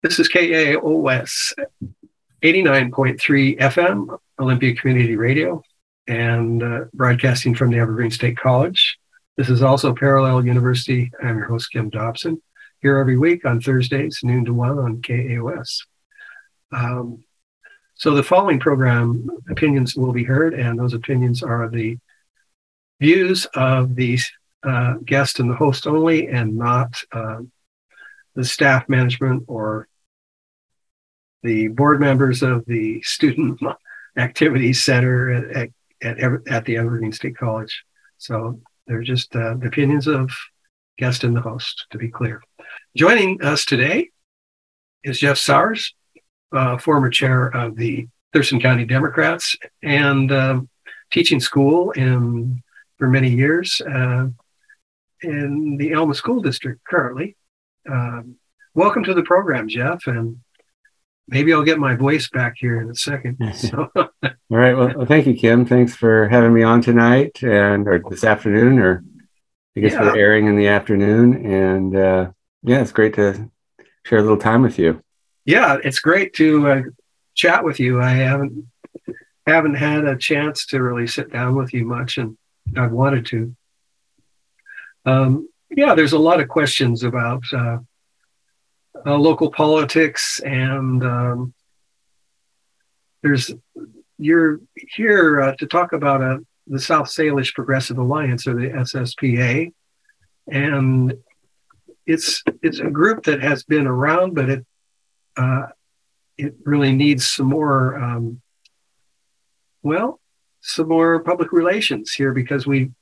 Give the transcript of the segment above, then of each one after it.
This is KAOS 89.3 FM, Olympia Community Radio, and broadcasting from the Evergreen State College. This is also Parallel University. I'm your host, Kim Dobson, here every week on Thursdays, noon to 1 on KAOS. So the following program opinions will be heard, and those opinions are the views of the guest and the host only, and not the staff, management, or the board members of the Student Activities Center at the Evergreen State College. So they're just the opinions of guest and the host, to be clear. Joining us today is Jeff Sowers, former chair of the Thurston County Democrats and teaching school for many years in the Elma School District currently. Welcome to the program, Jeff, and maybe I'll get my voice back here in a second. So. All right. Well, thank you, Kim. Thanks for having me on tonight or this afternoon, or I guess we're airing in the afternoon. And it's great to share a little time with you. Yeah, it's great to chat with you. I haven't had a chance to really sit down with you much, and I've wanted to. There's a lot of questions about local politics, and you're here to talk about the South Salish Progressive Alliance, or the SSPA, and it's a group that has been around, but it really needs some more public relations here, because we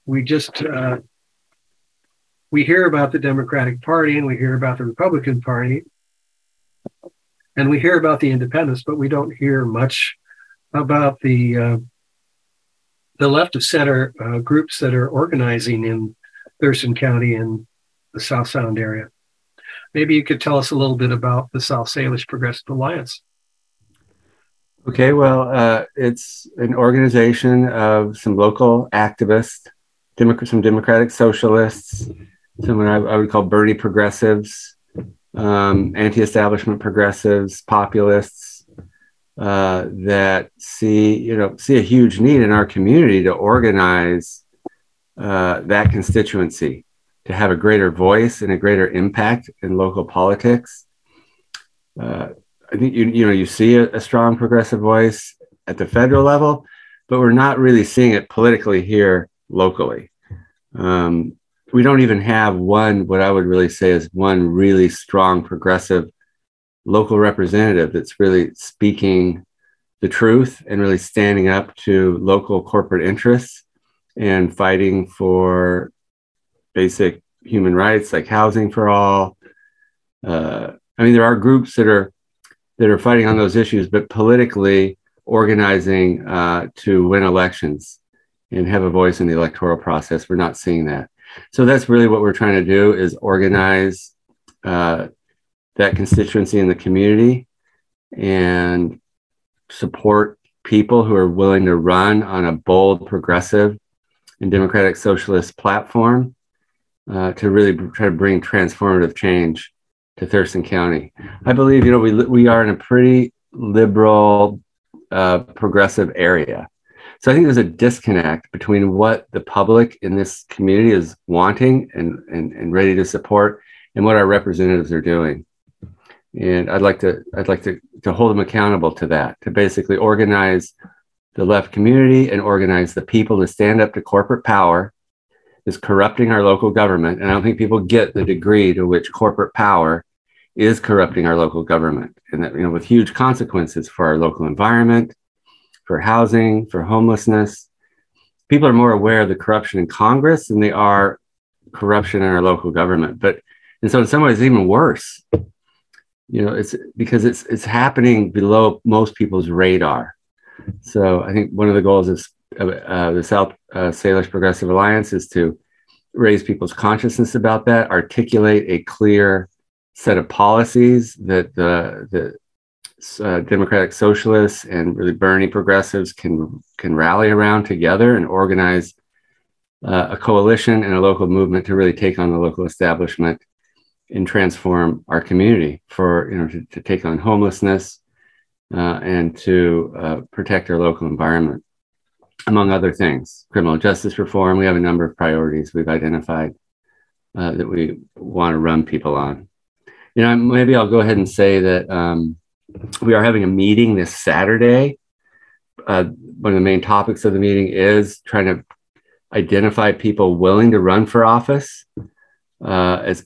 hear about the Democratic Party, and we hear about the Republican Party, and we hear about the independents, but we don't hear much about the left of center groups that are organizing in Thurston County and the South Sound area. Maybe you could tell us a little bit about the South Salish Progressive Alliance. Okay, well, it's an organization of some local activists, some Democratic socialists, someone I would call Bernie progressives, anti-establishment progressives, populists that see a huge need in our community to organize that constituency, to have a greater voice and a greater impact in local politics. I think you see a strong progressive voice at the federal level, but we're not really seeing it politically here locally. We don't even have what I would really say is one really strong progressive local representative that's really speaking the truth and really standing up to local corporate interests and fighting for basic human rights like housing for all. There are groups that are fighting on those issues, but politically organizing to win elections and have a voice in the electoral process, we're not seeing that. So that's really what we're trying to do, is organize that constituency in the community and support people who are willing to run on a bold, progressive, and democratic socialist platform to really try to bring transformative change to Thurston County. I believe, we are in a pretty liberal, progressive area. So I think there's a disconnect between what the public in this community is wanting and ready to support, and what our representatives are doing. And I'd like to hold them accountable to that, to basically organize the left community and organize the people to stand up to corporate power is corrupting our local government. And I don't think people get the degree to which corporate power is corrupting our local government, and that, with huge consequences for our local environment, for housing, for homelessness. People are more aware of the corruption in Congress than they are corruption in our local government. And so in some ways, it's even worse. It's because it's happening below most people's radar. So I think one of the goals of the South Salish Progressive Alliance is to raise people's consciousness about that, articulate a clear set of policies that the Democratic socialists and really Bernie progressives can rally around together and organize a coalition and a local movement to really take on the local establishment and transform our community for, to take on homelessness and to protect our local environment, among other things. Criminal justice reform, we have a number of priorities we've identified that we want to run people on. Maybe I'll go ahead and say that we are having a meeting this Saturday. One of the main topics of the meeting is trying to identify people willing to run for office as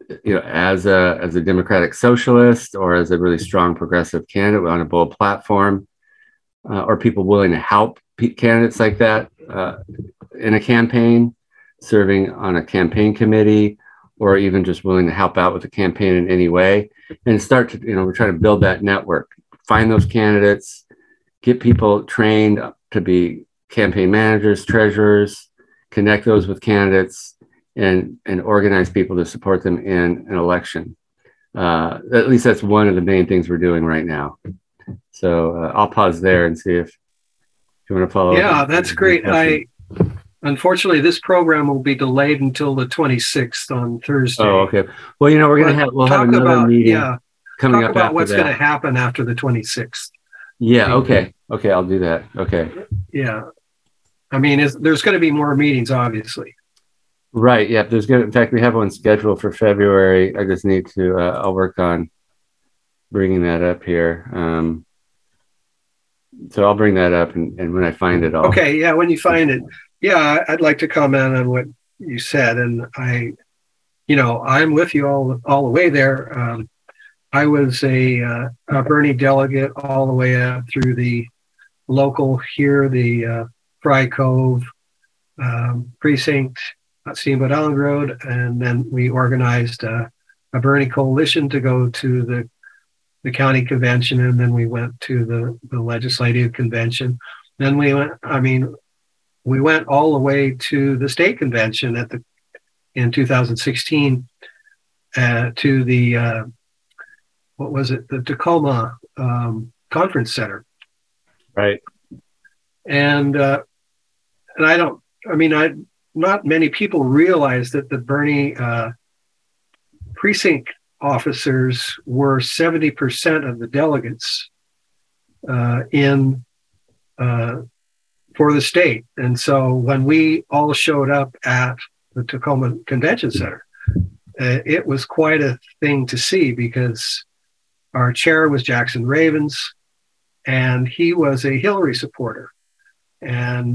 a democratic socialist or as a really strong progressive candidate on a bold platform, or people willing to help candidates like that in a campaign, serving on a campaign committee, or even just willing to help out with the campaign in any way. And start to, we're trying to build that network, find those candidates, get people trained to be campaign managers, treasurers, connect those with candidates, and organize people to support them in an election. At least that's one of the main things we're doing right now. So I'll pause there and see if you want to follow up. Yeah, that's great. Unfortunately, this program will be delayed until the 26th on Thursday. Oh, okay. Well, we'll have another meeting coming up. Talk about what's going to happen after the 26th. Yeah. Okay. I'll do that. Okay. Yeah. I mean, there's going to be more meetings, obviously. Right. Yeah. In fact, we have one scheduled for February. I just need to, I'll work on bringing that up here. So I'll bring that up and when I find it all. Okay. Yeah. When you find it. Yeah. I'd like to comment on what you said. And I'm with you all the way there. I was a Bernie delegate all the way up through the local here, the Fry Cove precinct, Steamboat Island Road, and then we organized a Bernie coalition to go to the county convention, and then we went to the legislative convention. Then we went all the way to the state convention in 2016 to the what was it? The Tacoma Conference Center. Right. And not many people realize that the Bernie precinct officers were 70% of the delegates for the state. And so when we all showed up at the Tacoma Convention Center, it was quite a thing to see because our chair was Jackson Ravens, and he was a Hillary supporter. And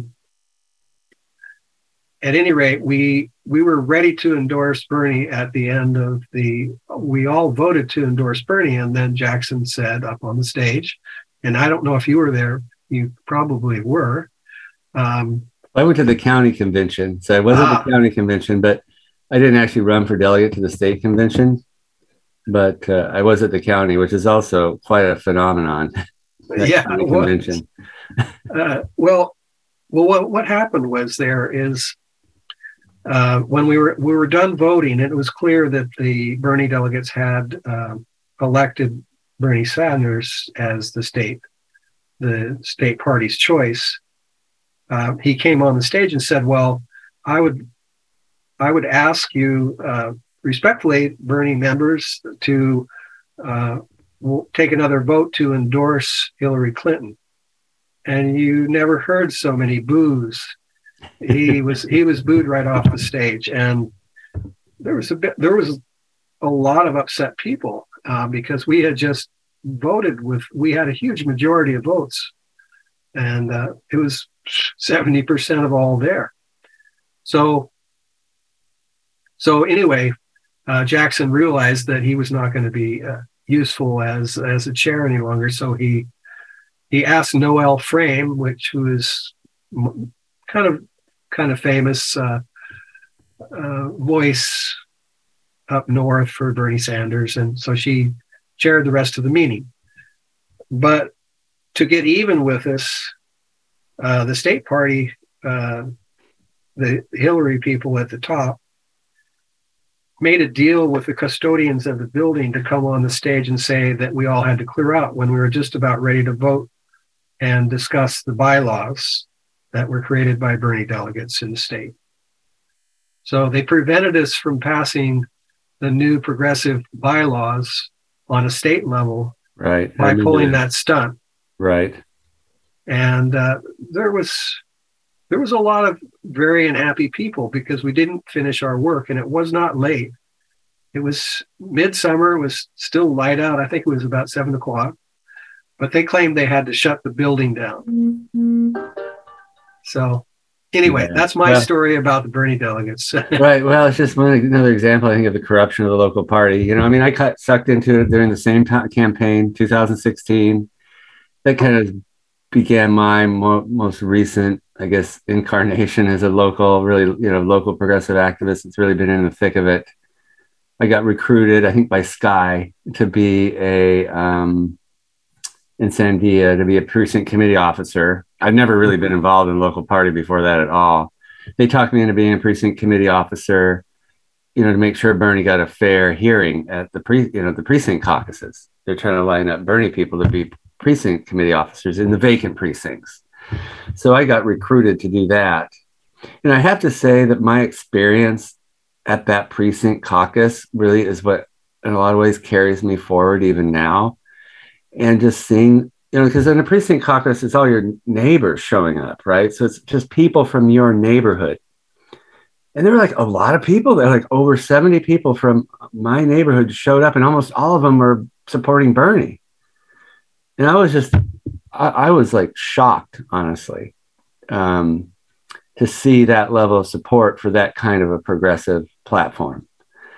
at any rate, we were ready to endorse Bernie at the end of we all voted to endorse Bernie. And then Jackson said up on the stage, and I don't know if you were there, you probably were. I went to the county convention. So I wasn't at the county convention, but I didn't actually run for delegate to the state convention. But I was at the county, which is also quite a phenomenon. Yeah, convention. Well, what happened was there is when we were done voting, it was clear that the Bernie delegates had elected Bernie Sanders as the state party's choice. He came on the stage and said, "Well, I would ask you respectfully, Bernie members, to take another vote to endorse Hillary Clinton." And you never heard so many boos. He was booed right off the stage, and there was a lot of upset people because we had just voted we had a huge majority of votes, and it was 70% of all there. So anyway, Jackson realized that he was not going to be useful as a chair any longer. So he asked Noel Frame, who is kind of famous voice up north for Bernie Sanders, and so she chaired the rest of the meeting. But to get even with us, the state party, the Hillary people at the top, made a deal with the custodians of the building to come on the stage and say that we all had to clear out when we were just about ready to vote and discuss the bylaws that were created by Bernie delegates in the state. So they prevented us from passing the new progressive bylaws on a state level Right. by pulling that stunt. Right. And there was a lot of very unhappy people because we didn't finish our work, and it was not late. It was midsummer, it was still light out. I think it was about 7 o'clock, but they claimed they had to shut the building down. Mm-hmm. So anyway, that's my story about the Bernie delegates. Right. Well, it's just another example, I think, of the corruption of the local party. You know, I mean, I got sucked into it during the same campaign, 2016. That kind of began my most recent, I guess, incarnation as a local, really, local progressive activist. It's really been in the thick of it. I got recruited, I think, by Sky to be in Sandia, to be a precinct committee officer. I've never really been involved in the local party before that at all. They talked me into being a precinct committee officer, to make sure Bernie got a fair hearing at the precinct caucuses. They're trying to line up Bernie people to be precinct committee officers in the vacant precincts. So I got recruited to do that. And I have to say that my experience at that precinct caucus really is what in a lot of ways carries me forward even now. And just seeing, because in a precinct caucus, it's all your neighbors showing up, right? So it's just people from your neighborhood. And there were like a lot of people there, like over 70 people from my neighborhood showed up, and almost all of them were supporting Bernie. And I was like shocked, honestly, to see that level of support for that kind of a progressive platform.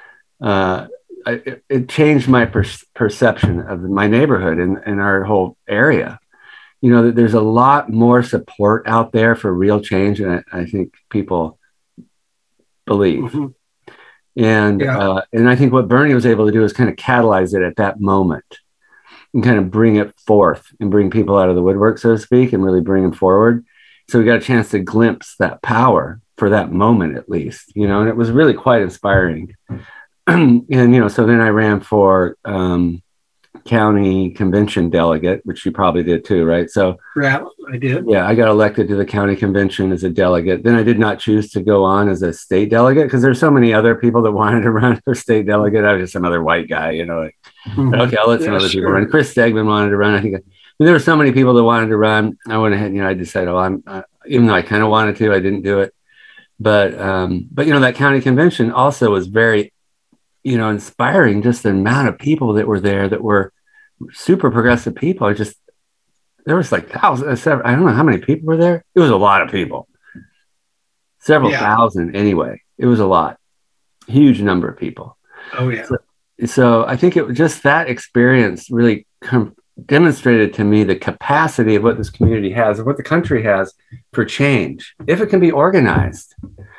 It changed my perception of my neighborhood and our whole area. That there's a lot more support out there for real change than I think people believe. Mm-hmm. And I think what Bernie was able to do is kind of catalyze it at that moment and kind of bring it forth and bring people out of the woodwork, so to speak, and really bring them forward. So we got a chance to glimpse that power for that moment, at least, and it was really quite inspiring. And, so then I ran for county convention delegate, which you probably did too, right? So yeah, I did. Yeah, I got elected to the county convention as a delegate. Then I did not choose to go on as a state delegate because there's so many other people that wanted to run for state delegate. I was just some other white guy, okay, I'll let some other people run. Chris Stegman wanted to run. I think there were so many people that wanted to run. I went ahead, I decided, even though I kind of wanted to, I didn't do it. But that county convention also was very, inspiring, just the amount of people that were there that were super progressive people. There was like thousands, I don't know how many people were there. It was a lot of people, several thousand anyway. It was a lot, huge number of people. Oh yeah. So I think it was just that experience really demonstrated to me the capacity of what this community has, of what the country has for change, if it can be organized,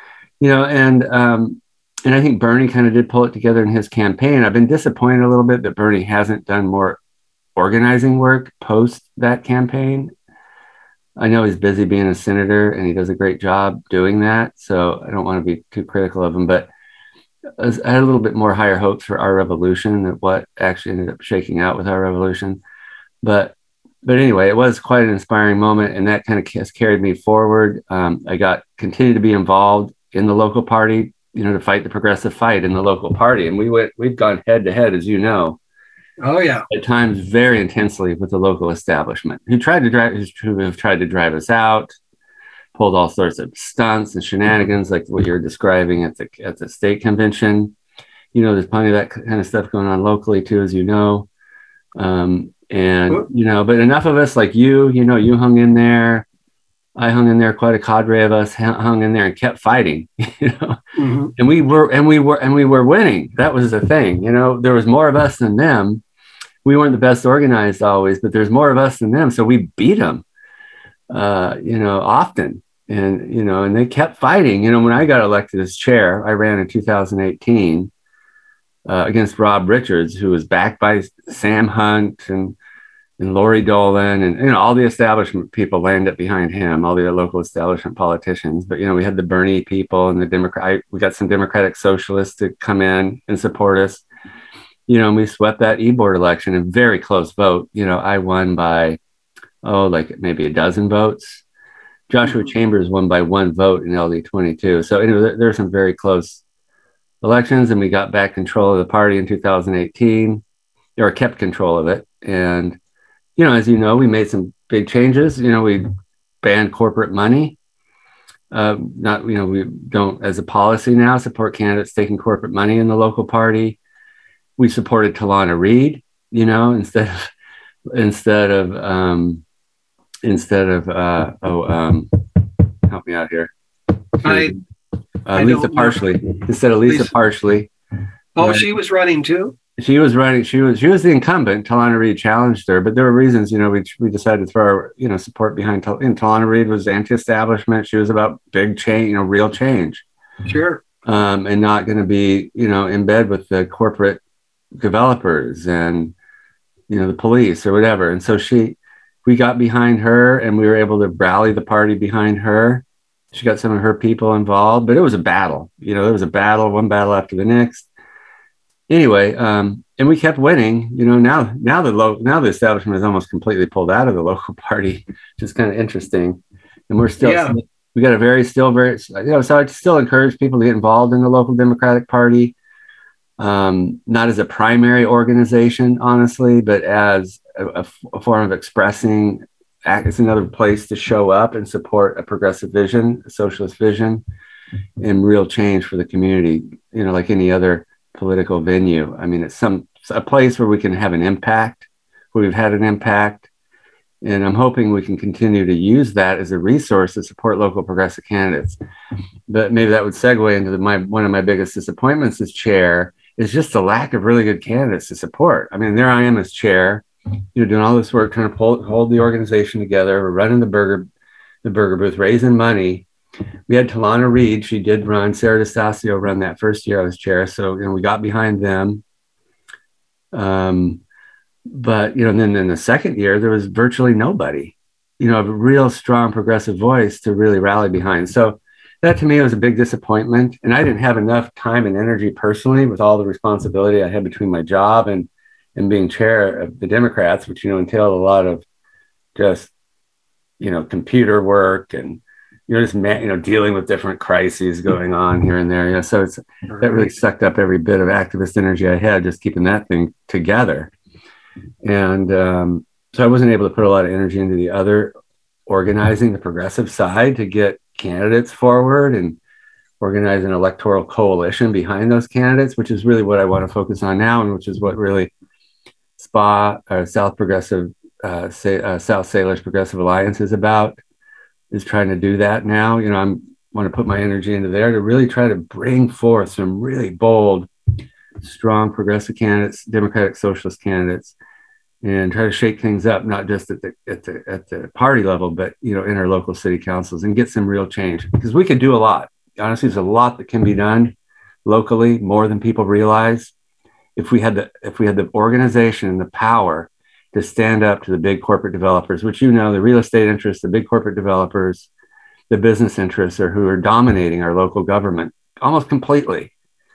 and I think Bernie kind of did pull it together in his campaign. I've been disappointed a little bit that Bernie hasn't done more organizing work post that campaign. I know he's busy being a senator and he does a great job doing that. So I don't want to be too critical of him, but I had a little bit more higher hopes for Our Revolution than what actually ended up shaking out with Our Revolution. But anyway, it was quite an inspiring moment, and that kind of has carried me forward. I continued to be involved in the local party, to fight the progressive fight in the local party. And we've gone head to head, as you know. Oh yeah. At times very intensely with the local establishment who have tried to drive us out, pulled all sorts of stunts and shenanigans like what you're describing at the state convention. There's plenty of that kind of stuff going on locally too, as you know. But enough of us like you hung in there. I hung in there. Quite a cadre of us hung in there and kept fighting, mm-hmm. and we were winning. That was the thing, there was more of us than them. We weren't the best organized always, but there's more of us than them. So we beat them, often. And they kept fighting. When I got elected as chair, I ran in 2018 against Rob Richards, who was backed by Sam Hunt and Lori Dolan and all the establishment people lined up behind him, all the local establishment politicians. But we had the Bernie people and we got some Democratic socialists to come in and support us. And we swept that e-board election in very close vote. I won by like maybe a dozen votes. Joshua Chambers won by 1 vote in LD 22. So there are some very close elections, and we got back control of the party in 2018, or kept control of it. And, as you know, we made some big changes. We banned corporate money. We don't, as a policy now, support candidates taking corporate money in the local party. We supported Talana Reid, instead of help me out here. Lisa Parsley, instead of Lisa Parsley. Oh, right? She was running too? She was running. She was the incumbent. Talana Reid challenged her, but there were reasons, we decided to throw our, support behind Talana Reid was anti-establishment. She was about big change, real change. Sure. And not going to be, in bed with the corporate developers and, the police or whatever. And so we got behind her, and we were able to rally the party behind her. She got some of her people involved, but it was a battle. There was a battle, one battle after the next. Anyway, and we kept winning. Now the establishment is almost completely pulled out of the local party, which is kind of interesting. And we're still, we got a very, so I still encourage people to get involved in the local Democratic Party, not as a primary organization, honestly, but as a form of expressing. It's another place to show up and support a progressive vision, a socialist vision, and real change for the community. Like any other political venue. I mean, it's a place where we can have an impact, where we've had an impact, and I'm hoping we can continue to use that as a resource to support local progressive candidates. But maybe that would segue into one of my biggest disappointments as chair is just the lack of really good candidates to support. I mean, there I am as chair, doing all this work, trying to hold the organization together. We're running the burger booth, raising money. We had Talana Reid. She did run. Sarah DeStasio run that first year I was chair. So, we got behind them. But, then in the second year, there was virtually nobody, a real strong progressive voice to really rally behind. So that to me was a big disappointment. And I didn't have enough time and energy personally with all the responsibility I had between my job and being chair of the Democrats, which, entailed a lot of just, computer work and, just dealing with different crises going on here and there. So that really sucked up every bit of activist energy I had, just keeping that thing together. And so I wasn't able to put a lot of energy into the other organizing, the progressive side, to get candidates forward and organize an electoral coalition behind those candidates, which is really what I want to focus on now, and which is what really SPA, or South Salish Progressive Alliance, is about. Is trying to do that now. I want to put my energy into there to really try to bring forth some really bold, strong progressive candidates, democratic socialist candidates, and try to shake things up, not just at the party level, but in our local city councils, and get some real change, because we can do a lot. Honestly, there's a lot that can be done locally, more than people realize, if we had the organization and the power to stand up to the big corporate developers, which, the real estate interests, the big corporate developers, the business interests who are dominating our local government almost completely.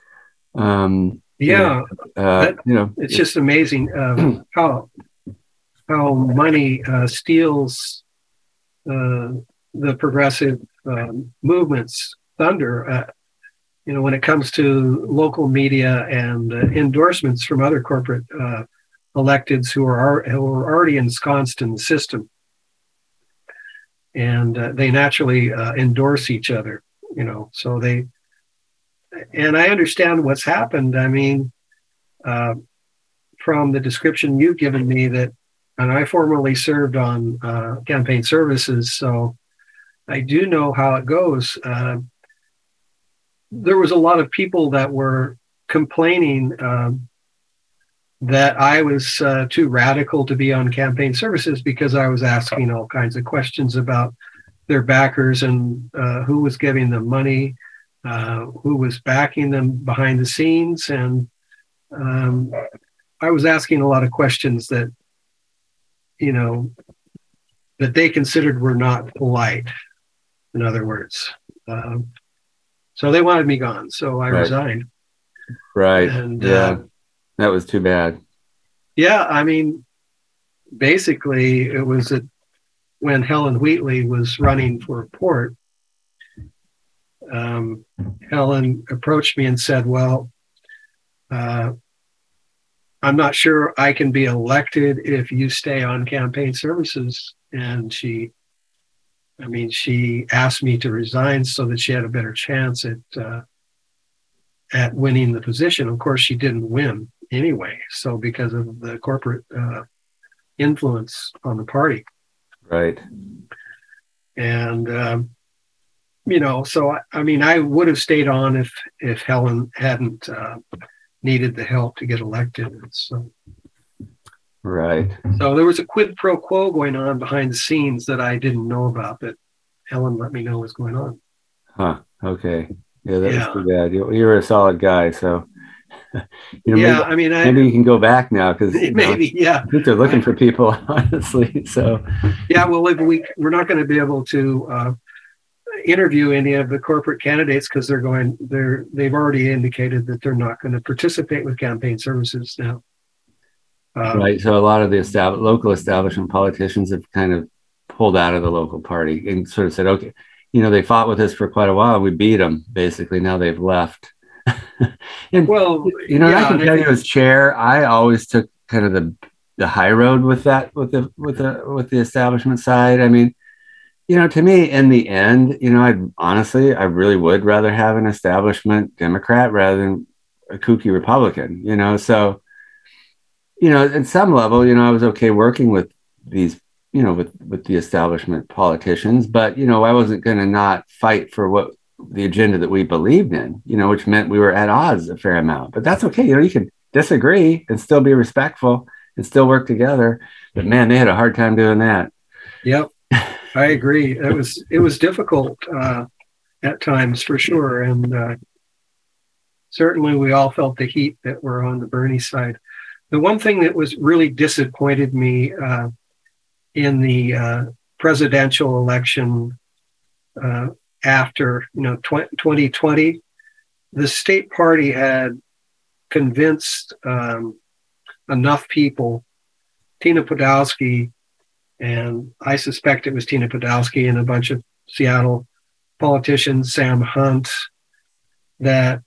It's just amazing how money steals the progressive movement's thunder. When it comes to local media and endorsements from other corporate electeds who are already ensconced in the system, and they naturally endorse each other. So they. And I understand what's happened. I mean, from the description you've given me, and I formerly served on campaign services, so I do know how it goes. There was a lot of people that were complaining that I was too radical to be on campaign services, because I was asking all kinds of questions about their backers and who was giving them money, who was backing them behind the scenes. And I was asking a lot of questions that, that they considered were not polite, in other words. So they wanted me gone, so I resigned. Right. And that was too bad. Yeah, I mean, basically, it was when Helen Wheatley was running for port. Helen approached me and said, well, I'm not sure I can be elected if you stay on campaign services. And she asked me to resign so that she had a better chance at winning the position. Of course, she didn't win anyway. So because of the corporate influence on the party. Right. And, so, I would have stayed on if Helen hadn't needed the help to get elected. So, right. So there was a quid pro quo going on behind the scenes that I didn't know about, that Helen let me know was going on. Huh. Okay. Yeah, that was too bad. You were a solid guy, so maybe you can go back now, because maybe I think they're looking for people, honestly. So well, we're not going to be able to interview any of the corporate candidates because they've already indicated that they're not going to participate with campaign services now. Right. So a lot of the local establishment politicians have kind of pulled out of the local party and sort of said, okay, they fought with us for quite a while. We beat them, basically. Now they've left. And, I can tell you, as chair, I always took kind of the high road with that, with the establishment side. I mean, to me, in the end, I really would rather have an establishment Democrat rather than a kooky Republican, so, at some level, I was okay working with these, with the establishment politicians, but, I wasn't going to not fight for what the agenda that we believed in, which meant we were at odds a fair amount. But that's okay. You can disagree and still be respectful and still work together. But man, they had a hard time doing that. Yep, I agree. It was difficult at times, for sure. And certainly we all felt the heat that were on the Bernie side. The one thing that was really disappointed me in the presidential election after 2020, the state party had convinced enough people, Tina Podolsky, and I suspect it was Tina Podolsky and a bunch of Seattle politicians, Sam Hunt, that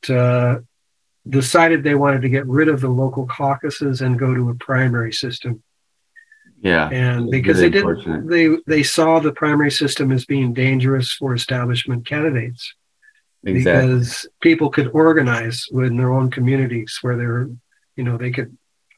decided they wanted to get rid of the local caucuses and go to a primary system. Yeah, and because they saw the primary system as being dangerous for establishment candidates. Exactly. Because people could organize within their own communities where they could,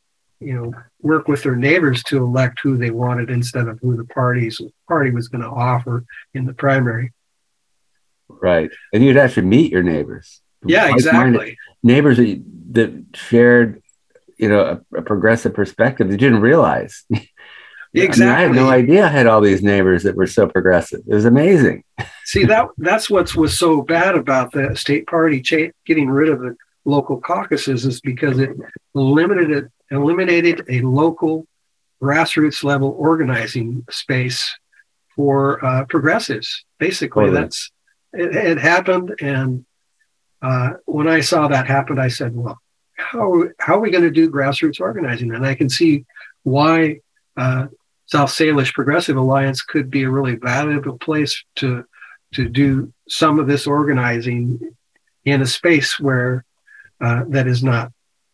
work with their neighbors to elect who they wanted instead of who the party was going to offer in the primary. Right, and you'd actually meet your neighbors. Yeah, exactly. Neighbors that shared, a progressive perspective that you didn't realize. Exactly. I had no idea I had all these neighbors that were so progressive. It was amazing. See, that's what was so bad about the state party getting rid of the local caucuses, is because it eliminated a local grassroots level organizing space for progressives. Basically, totally. It happened. And when I saw that happen, I said, well, how are we going to do grassroots organizing? And I can see why South Salish Progressive Alliance could be a really valuable place to do some of this organizing in a space where that is not,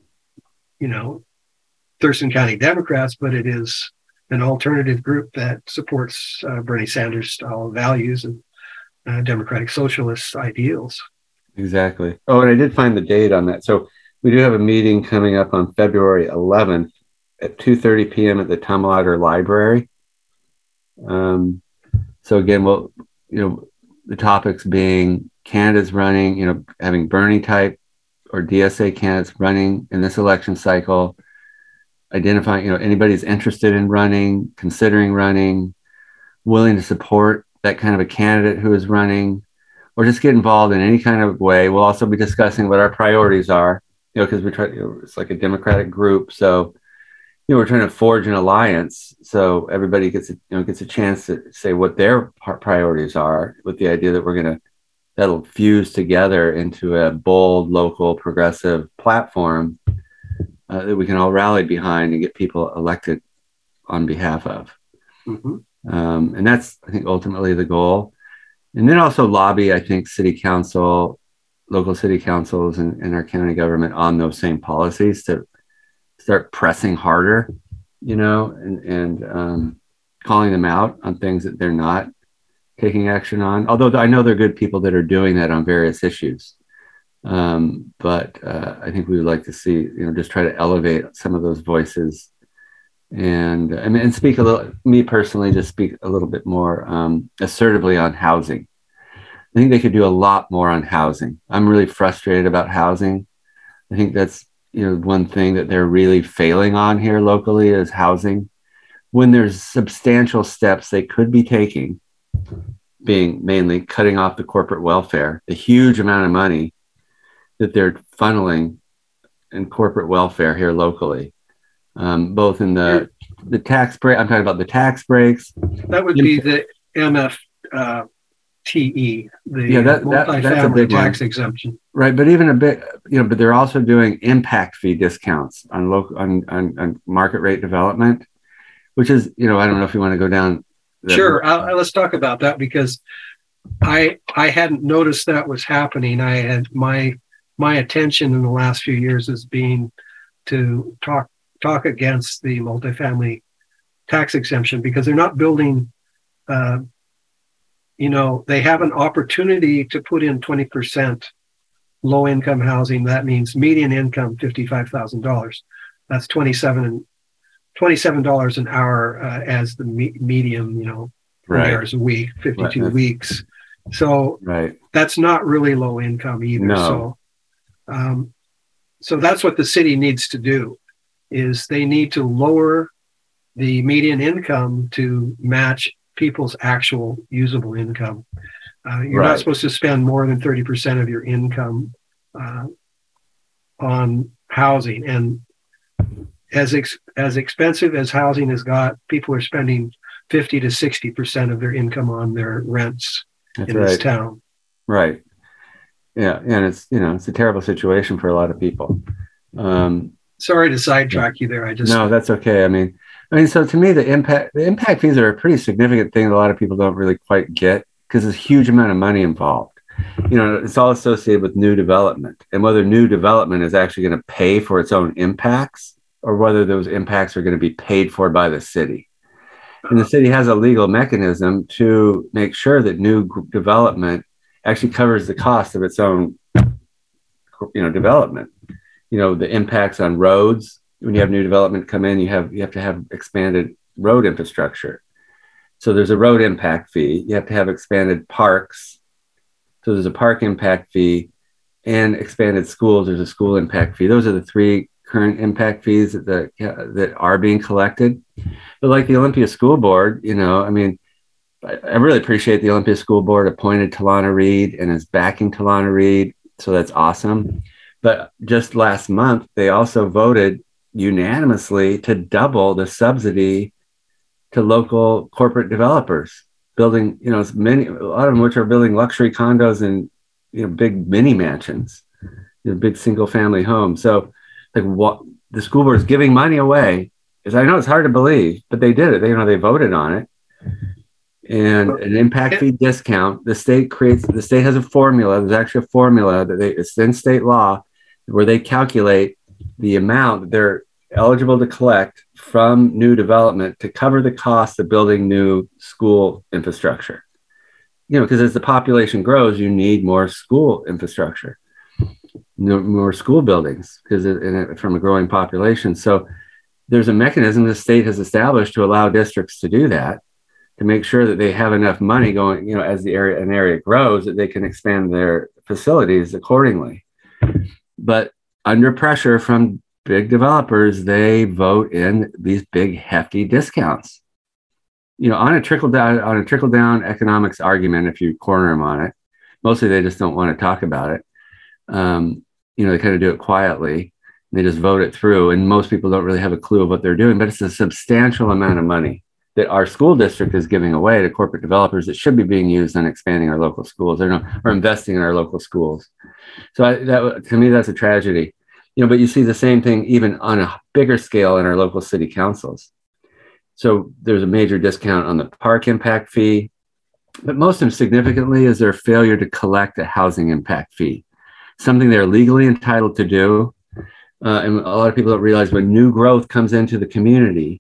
Thurston County Democrats, but it is an alternative group that supports Bernie Sanders style values and democratic socialist ideals. Exactly. Oh, and I did find the date on that. So we do have a meeting coming up on February 11th at 2:30 p.m. at the Tumwater Library. So again, the topics being candidates running, having Bernie type or DSA candidates running in this election cycle, identifying, anybody's interested in running, considering running, willing to support that kind of a candidate who is running, or just get involved in any kind of way. We'll also be discussing what our priorities are, because we try, it's like a democratic group. So, we're trying to forge an alliance, so everybody gets a chance to say what their priorities are, with the idea that that'll fuse together into a bold, local, progressive platform that we can all rally behind and get people elected on behalf of. Mm-hmm. And that's, I think, ultimately the goal. And then also lobby, I think, city council, local city councils and our county government on those same policies to start pressing harder, and calling them out on things that they're not taking action on. Although I know there are good people that are doing that on various issues. But I think we would like to see, just try to elevate some of those voices and speak a little, me personally, just speak a little bit more assertively on housing. I think they could do a lot more on housing. I'm really frustrated about housing. I think that's, one thing that they're really failing on here locally is housing. When there's substantial steps they could be taking, being mainly cutting off the corporate welfare, the huge amount of money that they're funneling in corporate welfare here locally, both in the tax break. I'm talking about the tax breaks. That would be the MFTE, the that's a big tax one. exemption. Right, but even a bit, but they're also doing impact fee discounts on local on market rate development, which is, I don't know if you want to go down. Sure, let's talk about that because I hadn't noticed that was happening. I had my attention in the last few years has been to talk against the multifamily tax exemption because they're not building. They have an opportunity to put in 20% low income housing. That means median income $55,000. That's $27 an hour as the medium. Right. Hours a week, 52 weeks. So that's not really low income either. No. So that's what the city needs to do is they need to lower the median income to match people's actual usable income. You're not supposed to spend more than 30% of your income on housing. And as expensive as housing has got, people are spending 50 to 60% of their income on their rents in this town. Right. Yeah. And it's, it's a terrible situation for a lot of people. Sorry to sidetrack you there. No, that's okay. I mean, so to me, the impact fees are a pretty significant thing that a lot of people don't really quite get because there's a huge amount of money involved. It's all associated with new development and whether new development is actually going to pay for its own impacts or whether those impacts are going to be paid for by the city. And the city has a legal mechanism to make sure that new development actually covers the cost of its own, development. The impacts on roads. When you have new development come in, you have to have expanded road infrastructure. So there's a road impact fee. You have to have expanded parks. So there's a park impact fee and expanded schools. There's a school impact fee. Those are the three current impact fees that are being collected. But like the Olympia School Board, I really appreciate the Olympia School Board appointed Talana Reed and is backing Talana Reed. So that's awesome. But just last month, they also voted unanimously to double the subsidy to local corporate developers building, a lot of them which are building luxury condos and, big mini mansions, big single family homes. So like what the school board is giving money away is, I know it's hard to believe, but they did it. They voted on it. And an impact fee discount, the state has a formula. There's actually a formula it's in state law where they calculate the amount that they're eligible to collect from new development to cover the cost of building new school infrastructure. Because as the population grows, you need more school infrastructure, more school buildings from a growing population. So there's a mechanism the state has established to allow districts to do that, to make sure that they have enough money going, as an area grows, that they can expand their facilities accordingly. But under pressure from big developers, they vote in these big hefty discounts. On a trickle down economics argument, if you corner them on it, mostly they just don't want to talk about it. They kind of do it quietly. They just vote it through, and most people don't really have a clue of what they're doing. But it's a substantial amount of money that our school district is giving away to corporate developers that should be being used on expanding our local schools or investing in our local schools. So to me, that's a tragedy. But you see the same thing even on a bigger scale in our local city councils. So there's a major discount on the park impact fee. But most significantly is their failure to collect a housing impact fee, something they're legally entitled to do. And a lot of people don't realize when new growth comes into the community,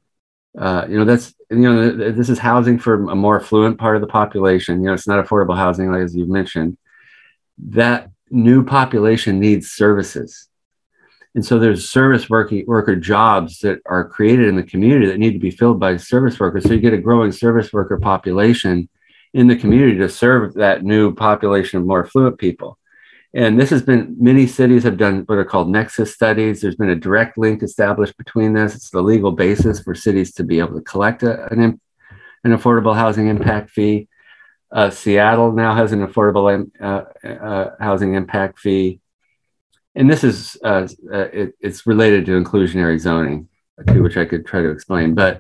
this is housing for a more affluent part of the population. It's not affordable housing, like as you've mentioned. That new population needs services. And so there's service worker jobs that are created in the community that need to be filled by service workers. So you get a growing service worker population in the community to serve that new population of more affluent people. And this has been, many cities have done what are called nexus studies. There's been a direct link established between this. It's the legal basis for cities to be able to collect an affordable housing impact fee. Seattle now has an affordable housing impact fee. And this is, it's related to inclusionary zoning, too, which I could try to explain. But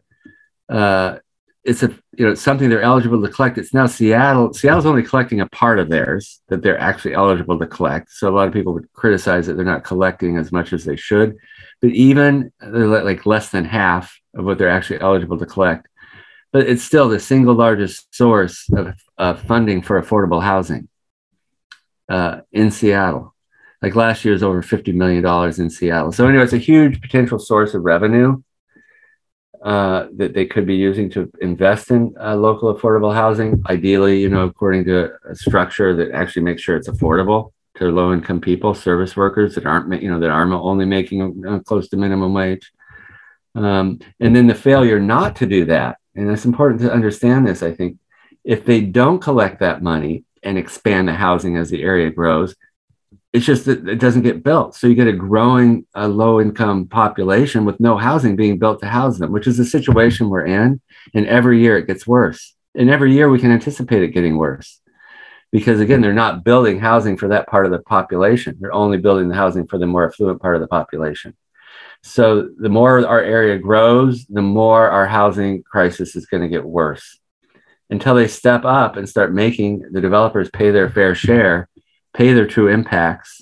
it's something they're eligible to collect. It's now Seattle's only collecting a part of theirs that they're actually eligible to collect. So a lot of people would criticize that they're not collecting as much as they should, but even they're like less than half of what they're actually eligible to collect. But it's still the single largest source of funding for affordable housing in Seattle. Like last year was over $50 million in Seattle. So anyway, it's a huge potential source of revenue that they could be using to invest in local affordable housing. Ideally, according to a structure that actually makes sure it's affordable to low-income people, service workers that aren't only making close to minimum wage. And then the failure not to do that, and it's important to understand this, I think, if they don't collect that money and expand the housing as the area grows, it's just that it doesn't get built. So you get a growing low-income population with no housing being built to house them, which is the situation we're in. And every year it gets worse. And every year we can anticipate it getting worse. Because again, they're not building housing for that part of the population. They're only building the housing for the more affluent part of the population. So the more our area grows, the more our housing crisis is going to get worse. Until they step up and start making the developers pay their fair share, pay their true impacts,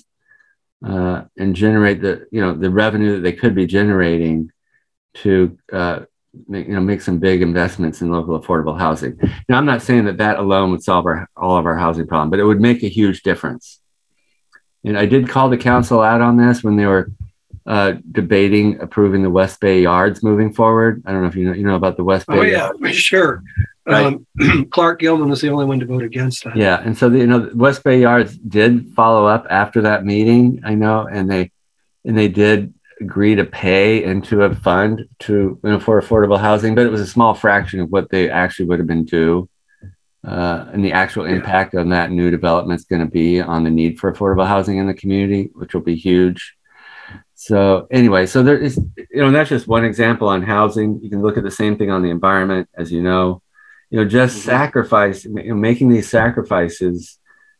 and generate the revenue that they could be generating to make some big investments in local affordable housing. Now, I'm not saying that alone would solve all of our housing problem, but it would make a huge difference. And I did call the council out on this when they were debating approving the West Bay Yards moving forward. I don't know if you know about the West Bay. Oh yeah, sure. Right. Clark Gilman was the only one to vote against that. Yeah, and so the West Bay Yards did follow up after that meeting, I know, and they did agree to pay into a fund to for affordable housing, but it was a small fraction of what they actually would have been due, and the actual impact on that new development is going to be on the need for affordable housing in the community, which will be huge. So anyway, so there is, that's just one example on housing. You can look at the same thing on the environment, as you know. Just making these sacrifices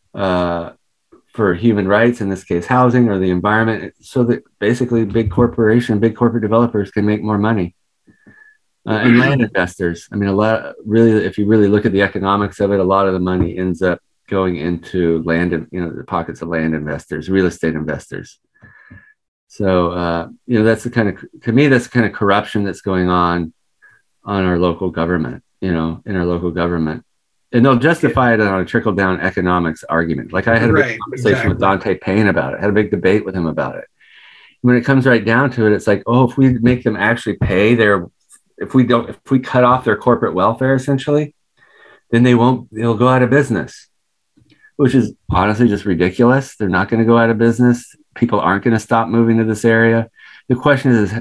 for human rights, in this case, housing or the environment, so that basically big corporate developers can make more money. And land investors. I mean, if you really look at the economics of it, a lot of the money ends up going into land, the pockets of land investors, real estate investors. So, that's to me, that's the kind of corruption that's going on our local government. In our local government, and they'll justify it on a trickle-down economics argument. Like I had a big conversation with Dante Payne about it, had a big debate with him about it. When it comes right down to it, it's like, if we make them actually pay if we cut off their corporate welfare, essentially, then they'll go out of business, which is honestly just ridiculous. They're not going to go out of business. People aren't going to stop moving to this area. The question is,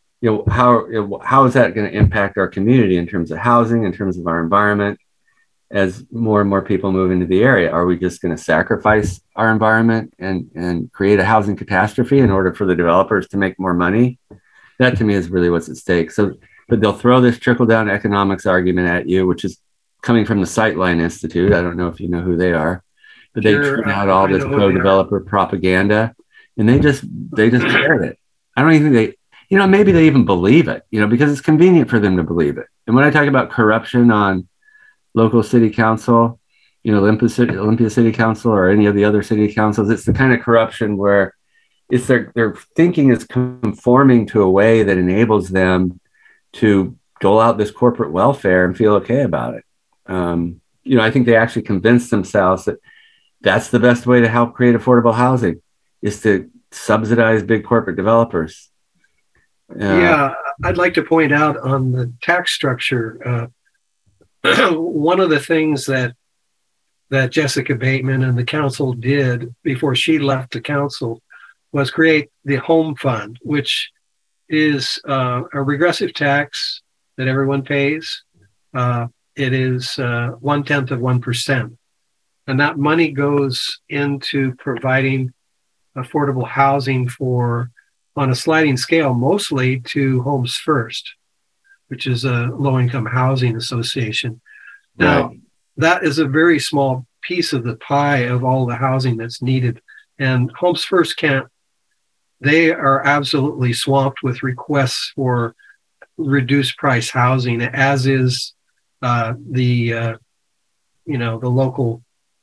how is that going to impact our community in terms of housing, in terms of our environment, as more and more people move into the area? Are we just going to sacrifice our environment and create a housing catastrophe in order for the developers to make more money? That to me is really what's at stake. So, but they'll throw this trickle-down economics argument at you, which is coming from the Sightline Institute. I don't know if you know who they are, but they turn out all this pro-developer propaganda, and they just shared it. I don't even think maybe they even believe it, because it's convenient for them to believe it. And when I talk about corruption on local city council, Olympia City Council or any of the other city councils, it's the kind of corruption where it's their thinking is conforming to a way that enables them to dole out this corporate welfare and feel okay about it. I think they actually convinced themselves that that's the best way to help create affordable housing is to subsidize big corporate developers. Yeah, I'd like to point out on the tax structure, one of the things that Jessica Bateman and the council did before she left the council was create the home fund, which is a regressive tax that everyone pays. It is 1/10 of 1%. And that money goes into providing affordable housing on a sliding scale, mostly to Homes First, which is a low-income housing association. Now, that is a very small piece of the pie of all the housing that's needed. And Homes First they are absolutely swamped with requests for reduced price housing, as is the local,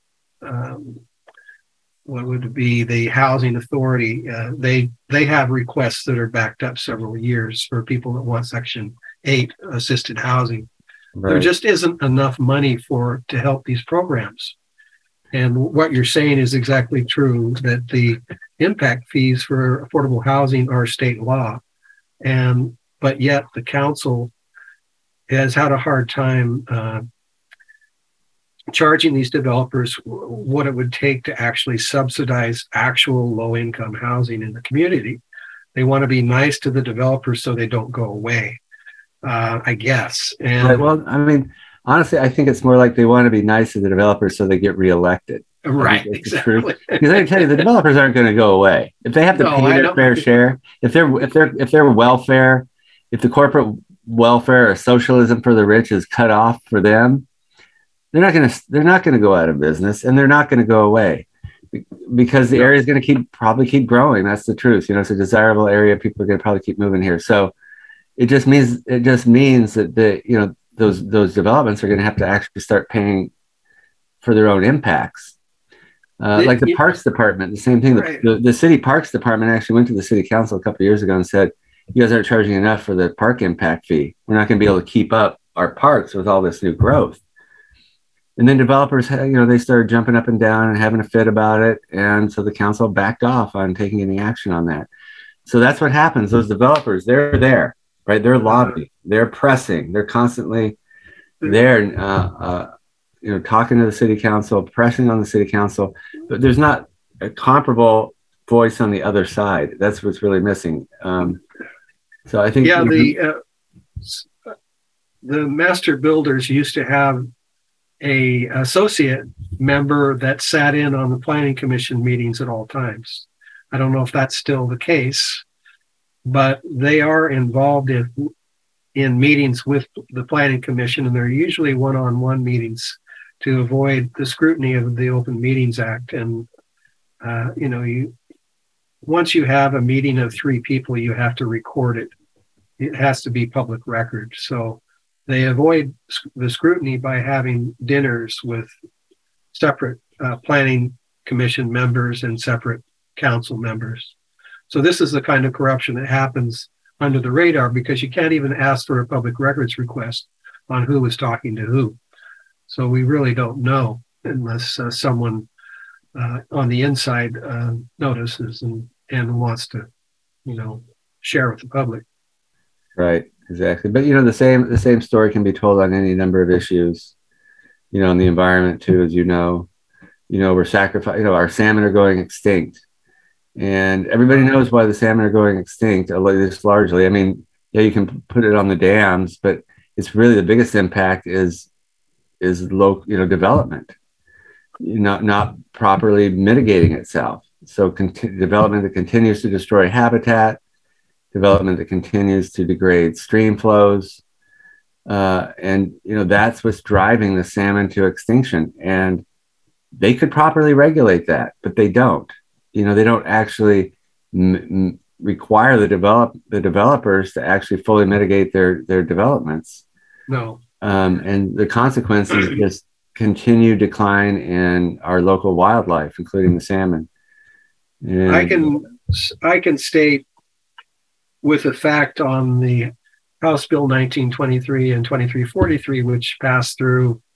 what would it be, the housing authority. They have requests that are backed up several years for people that want Section 8 assisted housing. Right. There just isn't enough money to help these programs. And what you're saying is exactly true, that the impact fees for affordable housing are state law. But yet the council has had a hard time charging these developers what it would take to actually subsidize actual low-income housing in the community. They want to be nice to the developers so they don't go away, I guess. And right. Well, I mean, honestly, I think it's more like they want to be nice to the developers so they get reelected. Right, exactly. Because I can tell you, the developers aren't going to go away if they have to pay their fair share. If their welfare, if the corporate welfare or socialism for the rich is cut off for them, they're not going to go out of business, and they're not going to go away because the area is going to probably keep growing. That's the truth. It's a desirable area. People are going to probably keep moving here. So it just means that those developments are going to have to actually start paying for their own impacts. Like the Parks Department, the same thing. Right. The city Parks Department actually went to the city council a couple of years ago and said, "You guys aren't charging enough for the park impact fee. We're not going to be able to keep up our parks with all this new growth." And then developers, they started jumping up and down and having a fit about it. And so the council backed off on taking any action on that. So that's what happens. Those developers, they're there, right? They're lobbying, they're pressing, they're constantly there, talking to the city council, pressing on the city council. But there's not a comparable voice on the other side. That's what's really missing. So I think... Yeah, the master builders used to have a associate member that sat in on the planning commission meetings at all times. I don't know if that's still the case, but they are involved in meetings with the planning commission, and they're usually one-on-one meetings to avoid the scrutiny of the Open Meetings Act. And once you have a meeting of 3 people, you have to record it. It has to be public record. So they avoid the scrutiny by having dinners with separate planning commission members and separate council members. So this is the kind of corruption that happens under the radar, because you can't even ask for a public records request on who was talking to who. So we really don't know unless someone on the inside notices and wants to, share with the public. Right. Exactly. But, the same story can be told on any number of issues, in the environment too, as we're sacrificing, our salmon are going extinct, and everybody knows why the salmon are going extinct, at least largely. I mean, you can put it on the dams, but it's really the biggest impact is low, development, not properly mitigating itself. So development that continues to destroy habitat, development that continues to degrade stream flows. And that's what's driving the salmon to extinction. And they could properly regulate that, but they don't. They don't actually require the developers to actually fully mitigate their developments. No. And the consequences just continue decline in our local wildlife, including the salmon. And I can state with a fact on the House Bill 1923 and 2343, which passed through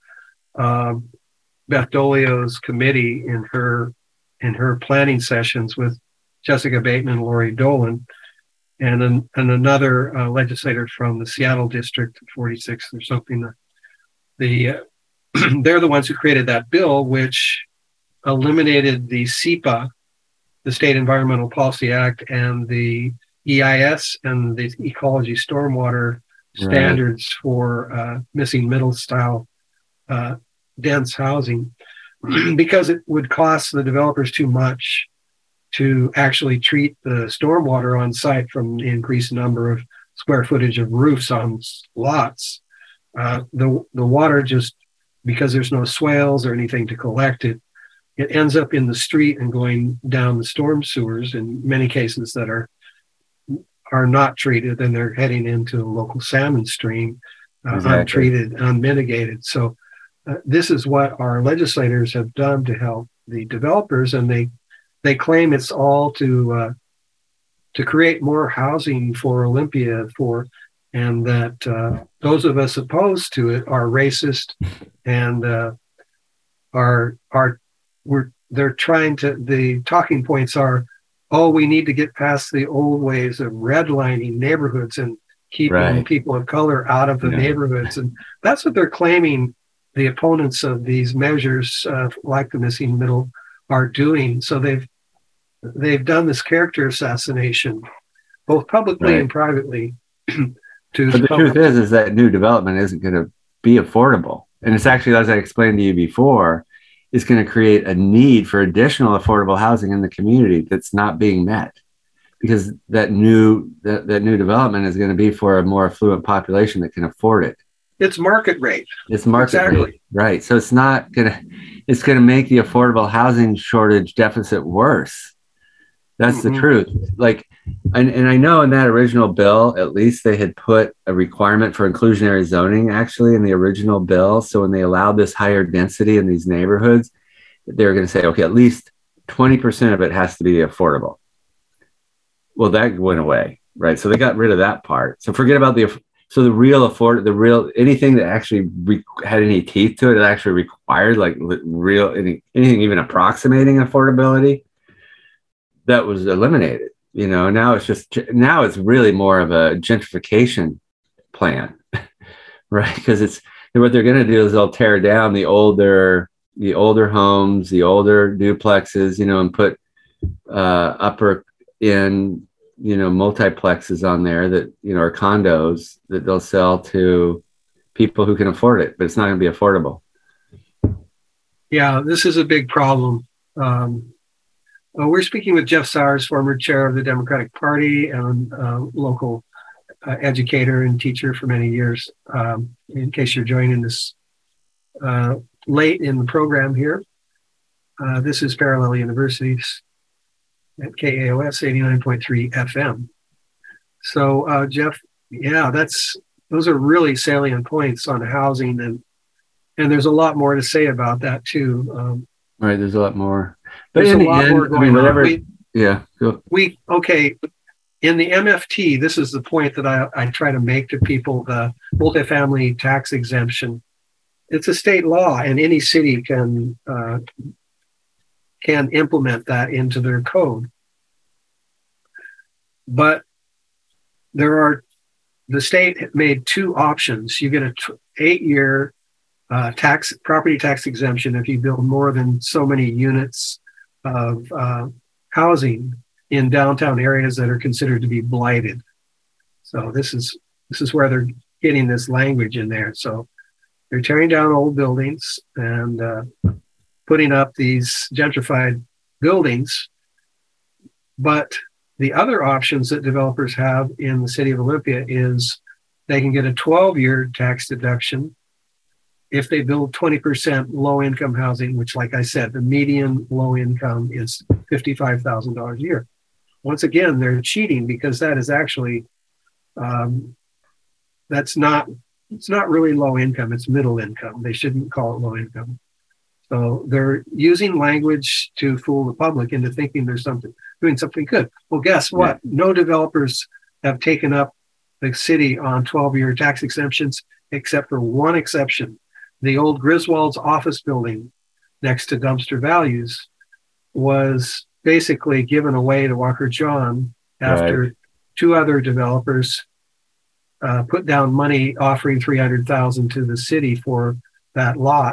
Beth Dolio's committee in her planning sessions with Jessica Bateman and Lori Dolan, and another legislator from the Seattle District 46 or something. They're the ones who created that bill, which eliminated the SEPA, the State Environmental Policy Act, and the EIS and the ecology stormwater standards for missing middle style dense housing, because it would cost the developers too much to actually treat the stormwater on site from the increased number of square footage of roofs on lots. The water, just because there's no swales or anything to collect it, it ends up in the street and going down the storm sewers in many cases that are not treated, and they're heading into the local salmon stream, untreated, unmitigated. So this is what our legislators have done to help the developers, and they claim it's all to create more housing for Olympia, and that those of us opposed to it are racist, and they're trying to. The talking points are, oh, we need to get past the old ways of redlining neighborhoods and keeping people of color out of the neighborhoods, and that's what they're claiming. The opponents of these measures, like the missing middle, are doing. So they've done this character assassination, both publicly and privately. But the truth is that new development isn't going to be affordable, and it's actually, as I explained to you before, is going to create a need for additional affordable housing in the community that's not being met, because that new development is going to be for a more affluent population that can afford it. It's market rate. It's market rate, right? So it's not going to. It's going to make the affordable housing shortage deficit worse. That's the truth. Like, and I know in that original bill, at least they had put a requirement for inclusionary zoning actually in the original bill. So when they allowed this higher density in these neighborhoods, they were going to say, okay, at least 20% of it has to be affordable. Well, that went away, right? So they got rid of that part. So forget about anything that actually had any teeth to it, it actually required like anything even approximating affordability, that was eliminated. Now it's really more of a gentrification plan, right? Because what they're going to do is they'll tear down the older homes, the older duplexes, and put upper in multiplexes on there that are condos that they'll sell to people who can afford it, but it's not going to be affordable. Yeah, this is a big problem. We're speaking with Jeff Sowers, former chair of the Democratic Party and local educator and teacher for many years. In case you're joining us late in the program here, this is Parallel Universities at KAOS 89.3 FM. So, Jeff, those are really salient points on housing, and there's a lot more to say about that too. Right, there's a lot more. But there's in a the lot end, more going on. In the MFT, this is the point that I try to make to people: the multifamily tax exemption. It's a state law, and any city can implement that into their code. But the state made two options. You get an 8-year property tax exemption if you build more than so many units of housing in downtown areas that are considered to be blighted. So this is where they're getting this language in there. So they're tearing down old buildings and putting up these gentrified buildings. But the other options that developers have in the city of Olympia is they can get a 12-year tax deduction if they build 20% low-income housing, which, like I said, the median low income is $55,000 a year. Once again, they're cheating, because that is actually, it's not really low income, it's middle income. They shouldn't call it low income. So they're using language to fool the public into thinking there's doing something good. Well, guess what? Yeah. No developers have taken up the city on 12-year tax exemptions, except for one exception. the old Griswold's office building next to Dumpster Values was basically given away to Walker John after Right. two other developers put down money offering $300,000 to the city for that lot.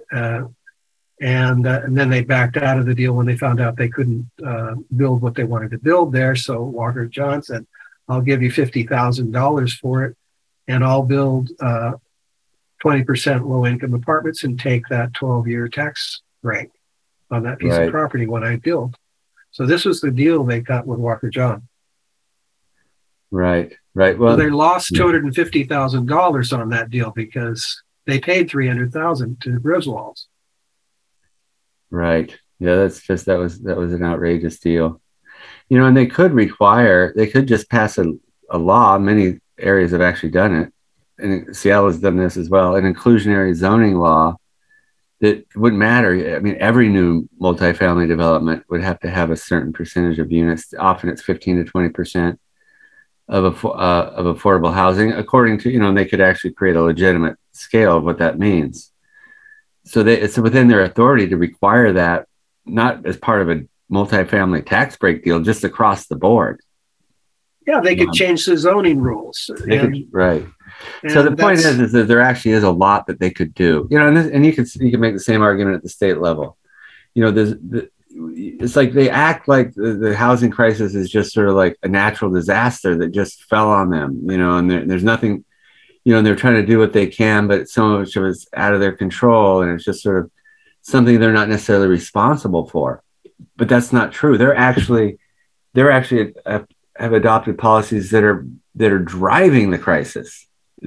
And then they backed out of the deal when they found out they couldn't build what they wanted to build there. So Walker John said, I'll give you $50,000 for it, and I'll build 20% low-income apartments and take that 12-year tax break on that piece of property when I build. So this was the deal they cut with Walker John. Right. Well, so they lost $250,000 on that deal because they paid $300,000 to Griswold's. Right. Yeah, that was an outrageous deal. And they could just pass a law. Many areas have actually done it. And Seattle has done this as well, an inclusionary zoning law that wouldn't matter. I mean, every new multifamily development would have to have a certain percentage of units. Often it's 15 to 20% of affordable housing, according to, and they could actually create a legitimate scale of what that means. So it's within their authority to require that, not as part of a multifamily tax break deal, just across the board. Yeah, they could change the zoning rules. Right. So the point is that there actually is a lot that they could do, and you can make the same argument at the state level. It's like they act like the housing crisis is just sort of like a natural disaster that just fell on them, and there's nothing, and they're trying to do what they can, but so much of it's out of their control, and it's just sort of something they're not necessarily responsible for. But that's not true. They're actually have adopted policies that are driving the crisis.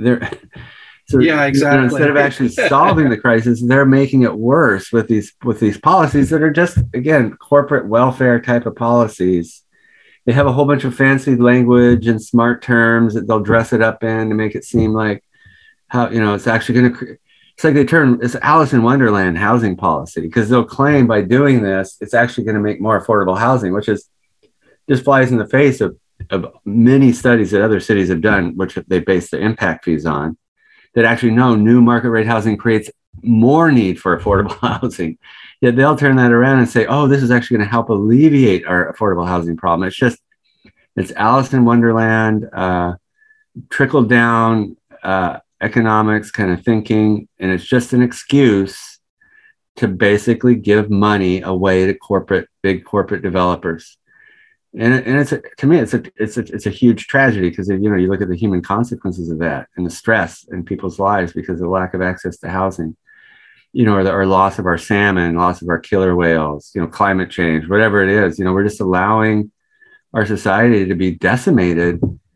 Yeah, exactly. Instead of actually solving the crisis, they're making it worse with these policies that are just, again, corporate welfare type of policies. They have a whole bunch of fancy language and smart terms that they'll dress it up in to make it seem like how, it's actually going to, it's like it's Alice in Wonderland housing policy, because they'll claim by doing this, it's actually going to make more affordable housing, which is just flies in the face of many studies that other cities have done, which they base their impact fees on, that actually know new market rate housing creates more need for affordable housing. Yet they'll turn that around and say, oh, this is actually going to help alleviate our affordable housing problem. It's Alice in Wonderland, trickle down economics kind of thinking. And it's just an excuse to basically give money away to big corporate developers. And to me, it's a huge tragedy, because you look at the human consequences of that and the stress in people's lives because of the lack of access to housing, or loss of our salmon, loss of our killer whales, climate change, whatever it is. We're just allowing our society to be decimated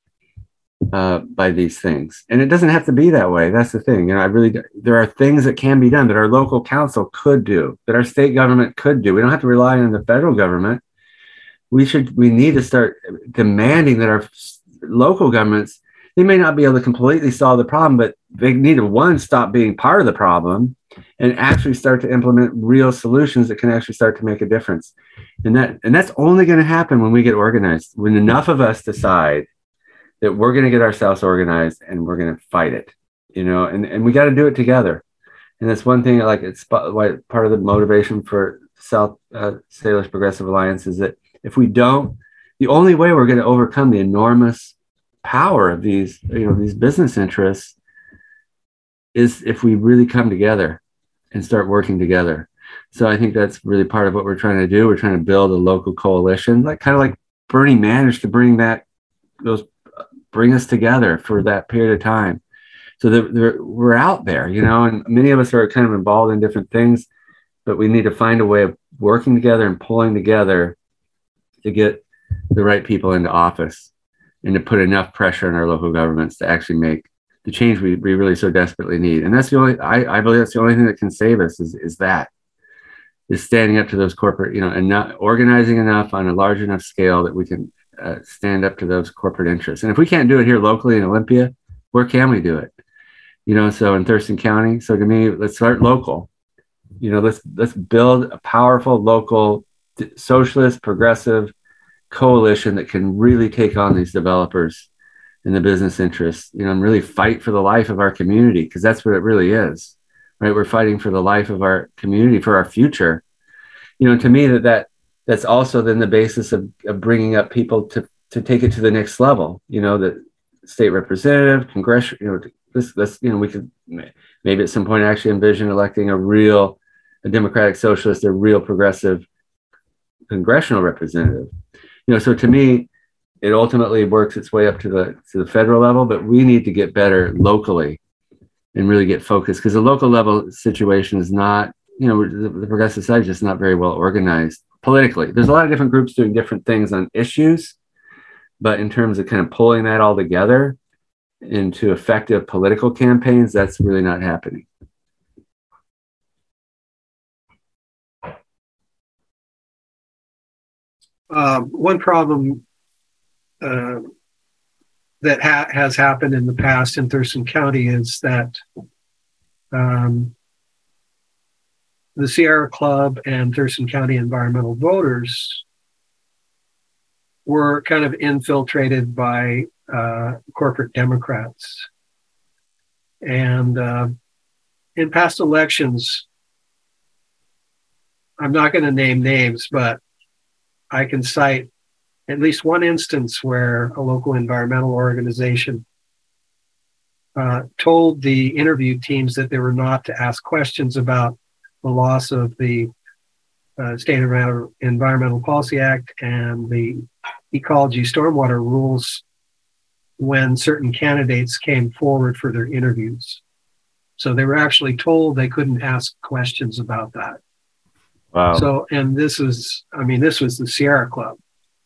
by these things, and it doesn't have to be that way. That's the thing. There are things that can be done, that our local council could do, that our state government could do. We don't have to rely on the federal government. We need to start demanding that our local governments, they may not be able to completely solve the problem, but they need to, stop being part of the problem and actually start to implement real solutions that can actually start to make a difference. And that's only going to happen when we get organized, when enough of us decide that we're going to get ourselves organized and we're going to fight it, and we got to do it together. And that's one thing, it's part of the motivation for South Salish Progressive Alliance is that if we don't, the only way we're going to overcome the enormous power of these business interests is if we really come together and start working together. So I think that's really part of what we're trying to do. We're trying to build a local coalition, kind of like Bernie managed to bring us together for that period of time, so that we're out there, and many of us are kind of involved in different things, but we need to find a way of working together and pulling together to get the right people into office and to put enough pressure on our local governments to actually make the change we really so desperately need. And that's I believe that's the only thing that can save us is standing up to those corporate, and not organizing enough on a large enough scale that we can stand up to those corporate interests. And if we can't do it here locally in Olympia, where can we do it? So in Thurston County. So to me, let's start local. Let's build a powerful local socialist progressive coalition that can really take on these developers and the business interests, and really fight for the life of our community, because that's what it really is. right? We're fighting for the life of our community, for our future. To me, that's also then the basis of bringing up people to take it to the next level. The state representative, congressional. This we could maybe at some point actually envision electing a democratic socialist, a real progressive congressional representative. So to me, it ultimately works its way up to the federal level, but we need to get better locally and really get focused, because the local level situation is not, the progressive side is just not very well organized politically. There's a lot of different groups doing different things on issues, but in terms of kind of pulling that all together into effective political campaigns, that's really not happening. One problem that has happened in the past in Thurston County is that the Sierra Club and Thurston County environmental voters were kind of infiltrated by corporate Democrats. And in past elections, I'm not going to name names, but I can cite at least one instance where a local environmental organization told the interview teams that they were not to ask questions about the loss of the State Environmental Policy Act and the ecology stormwater rules when certain candidates came forward for their interviews. So they were actually told they couldn't ask questions about that. Wow. So, and this was the Sierra Club.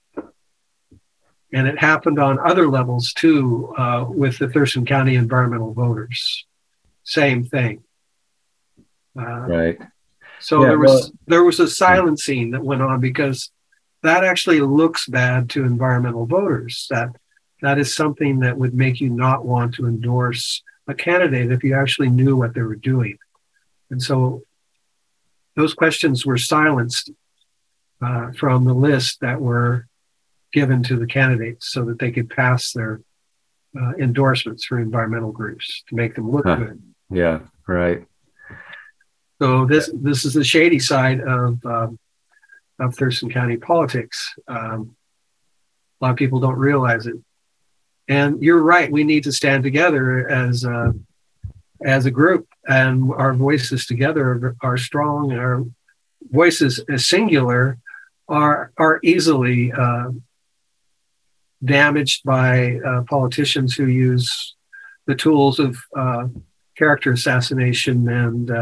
And it happened on other levels too, with the Thurston County environmental voters. Same thing. Right. So there was a silencing that went on, because that actually looks bad to environmental voters. That is something that would make you not want to endorse a candidate if you actually knew what they were doing. And so those questions were silenced from the list that were given to the candidates so that they could pass their endorsements for environmental groups to make them look good. Yeah, right. So this is the shady side of Thurston County politics. A lot of people don't realize it. And you're right, we need to stand together as a group, and our voices together are strong, and our voices as singular are easily damaged by politicians who use the tools of character assassination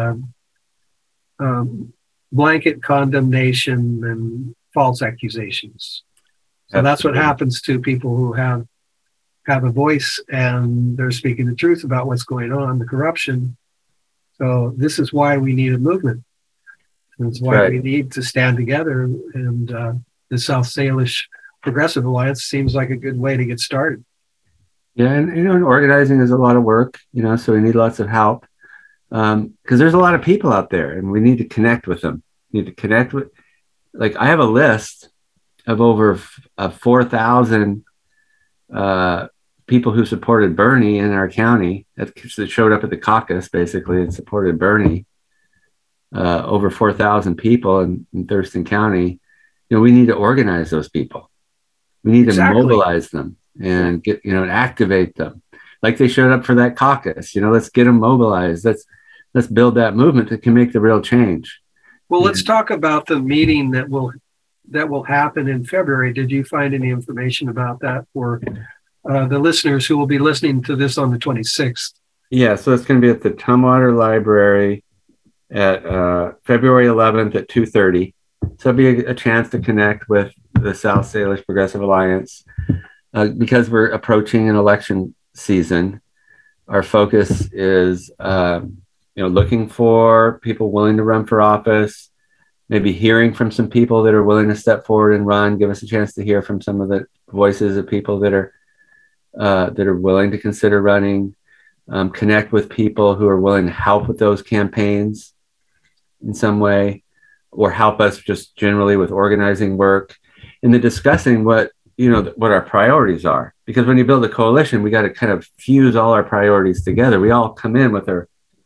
and blanket condemnation and false accusations. So that's what happens to people who have a voice and they're speaking the truth about what's going on, the corruption. So this is why we need a movement. That's why we need to stand together, and the South Salish Progressive Alliance seems like a good way to get started. Yeah, and organizing is a lot of work, so we need lots of help, because there's a lot of people out there, and we need to connect with them. We need to connect with, I have a list of over 4,000 people who supported Bernie in our county that showed up at the caucus, basically, and supported Bernie. Over 4,000 people in Thurston County. We need to organize those people. We need to mobilize them and get, and activate them. Like they showed up for that caucus. Let's get them mobilized. Let's build that movement that can make the real change. Well, let's talk about the meeting that will happen in February. Did you find any information about that for the listeners who will be listening to this on the 26th? Yeah, so it's going to be at the Tumwater Library at February 11th at 2:30. So it'll be a chance to connect with the South Salish Progressive Alliance. Because we're approaching an election season, our focus is looking for people willing to run for office, maybe hearing from some people that are willing to step forward and run, give us a chance to hear from some of the voices of people that are willing to consider running, connect with people who are willing to help with those campaigns in some way, or help us just generally with organizing work, and then discussing what our priorities are. Because when you build a coalition, we got to kind of fuse all our priorities together. We all come in with our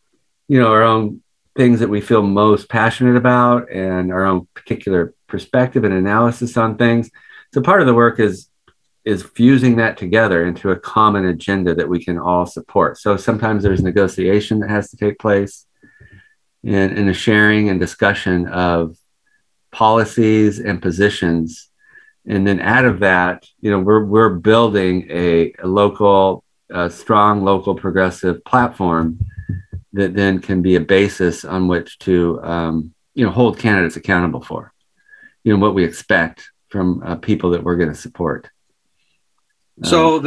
our own things that we feel most passionate about and our own particular perspective and analysis on things. So part of the work is fusing that together into a common agenda that we can all support. So sometimes there's negotiation that has to take place and a sharing and discussion of policies and positions. And then out of that, we're building a local, strong local progressive platform that then can be a basis on which to, hold candidates accountable for, what we expect from people that we're going to support. So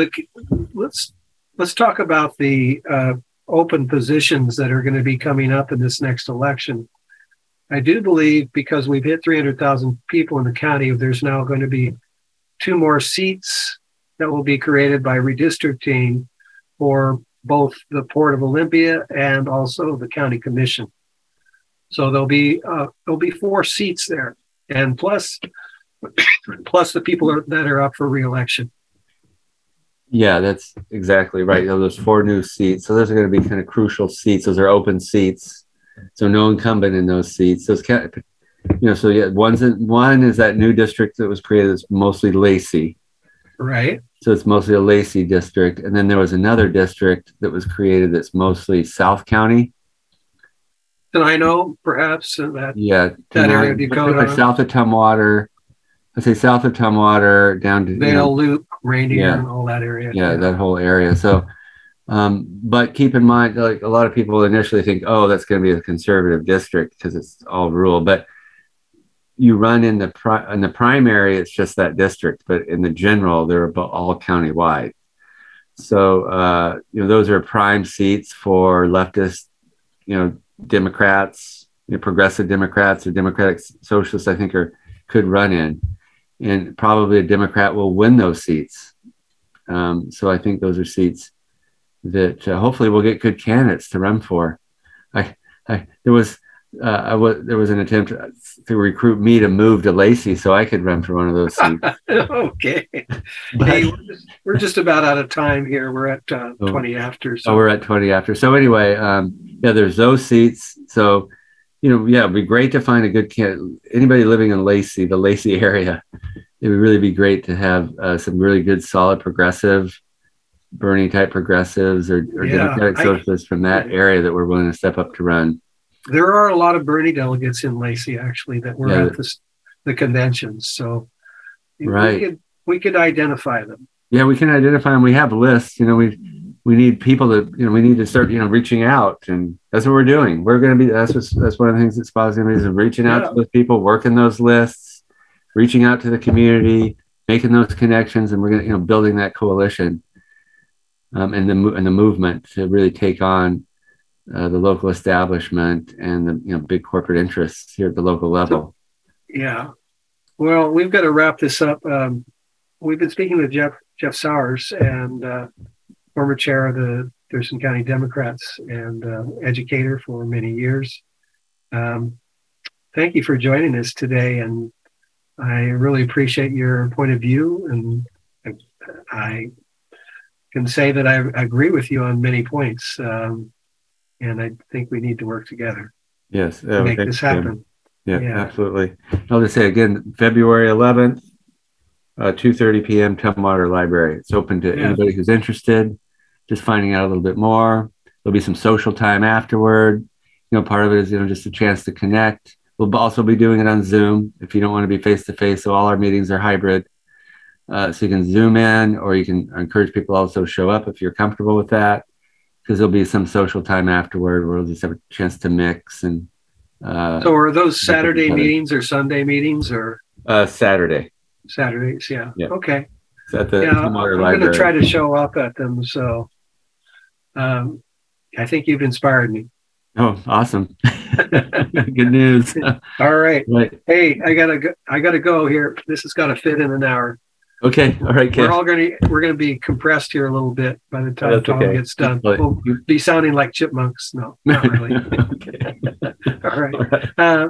let's talk about the open positions that are going to be coming up in this next election. I do believe, because we've hit 300,000 people in the county, there's now going to be 2 more seats that will be created by redistricting for both the Port of Olympia and also the county commission. So there'll be 4 seats there, and plus the people that are up for re-election. Yeah, that's exactly right. Those 4 new seats. So those are going to be kind of crucial seats. Those are open seats. So no incumbent in those seats. Those so yeah, one is that new district that was created that's mostly Lacey. Right. So it's mostly a Lacey district. And then there was another district that was created that's mostly South County. Tenino, perhaps, that area of Dakota. Like south of Tumwater. I'd say south of Tumwater down to Vale Loop, Reindeer, and all that area. Yeah, that whole area. So, but keep in mind, like a lot of people initially think, oh, that's going to be a conservative district because it's all rural. But you run in the primary, it's just that district. But in the general, they're all countywide. So, those are prime seats for leftist, Democrats, progressive Democrats or Democratic Socialists, I think, could run in. And probably a Democrat will win those seats. So I think those are seats that hopefully we'll get good candidates to run for. There was an attempt to recruit me to move to Lacey so I could run for one of those seats. Okay. Hey, we're just about out of time here. We're at 20 after. So. Oh, we're at 20 after. So anyway, there's those seats. So, it'd be great to find a good candidate. Anybody living in Lacey, the Lacey area, it would really be great to have some really good, solid progressive, Bernie type progressives or Democratic Socialists from that area that were willing to step up to run. There are a lot of Bernie delegates in Lacey, actually, that were at the conventions. So we could identify them. Yeah, we can identify them. We have lists. We need people we need to start, reaching out, and that's what we're doing. We're going to be, that's one of the things that SPA's going to be, is reaching out to those people, working those lists, reaching out to the community, making those connections, and we're going to, building that coalition, and the movement to really take on the local establishment and the big corporate interests here at the local level. Yeah. Well, we've got to wrap this up. We've been speaking with Jeff Sowers, and former chair of the Thurston County Democrats and educator for many years. Thank you for joining us today, and I really appreciate your point of view, and I can say that I agree with you on many points, and I think we need to work together. Yes, to make this happen. Yeah, absolutely. I'll just say again, February 11th, 2:30 p.m., Tumwater Library. It's open to anybody who's interested, just finding out a little bit more. There'll be some social time afterward. Part of it is, just a chance to connect. We'll also be doing it on Zoom if you don't want to be face-to-face. So all our meetings are hybrid. So you can Zoom in, or you can encourage people also to show up if you're comfortable with that, because there'll be some social time afterward where we'll just have a chance to mix. And so are those Saturday meetings or Sunday meetings or? Saturday. Saturdays, yeah. Okay. It's at the Tumwater Library. I'm going to try to show up at them. So I think you've inspired me. Oh, awesome. Good news. All right. Hey, I gotta go here. This has got to fit in an hour. Okay. All right, Ken. We're gonna be compressed here a little bit by the time Tom gets done. We'll be sounding like chipmunks. No, not really. Okay. All right.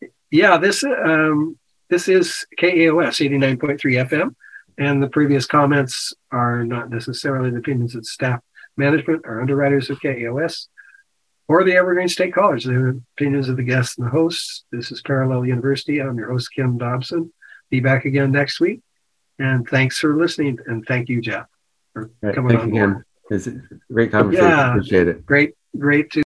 This is KAOS 89.3 FM, and the previous comments are not necessarily the opinions of staff, management, or underwriters of KAOS. or the Evergreen State College. The opinions of the guests and the hosts. This is Parallel University. I'm your host, Kim Dobson. Be back again next week. And thanks for listening. And thank you, Jeff, for coming on board. It's a great conversation. Yeah, appreciate it. Great to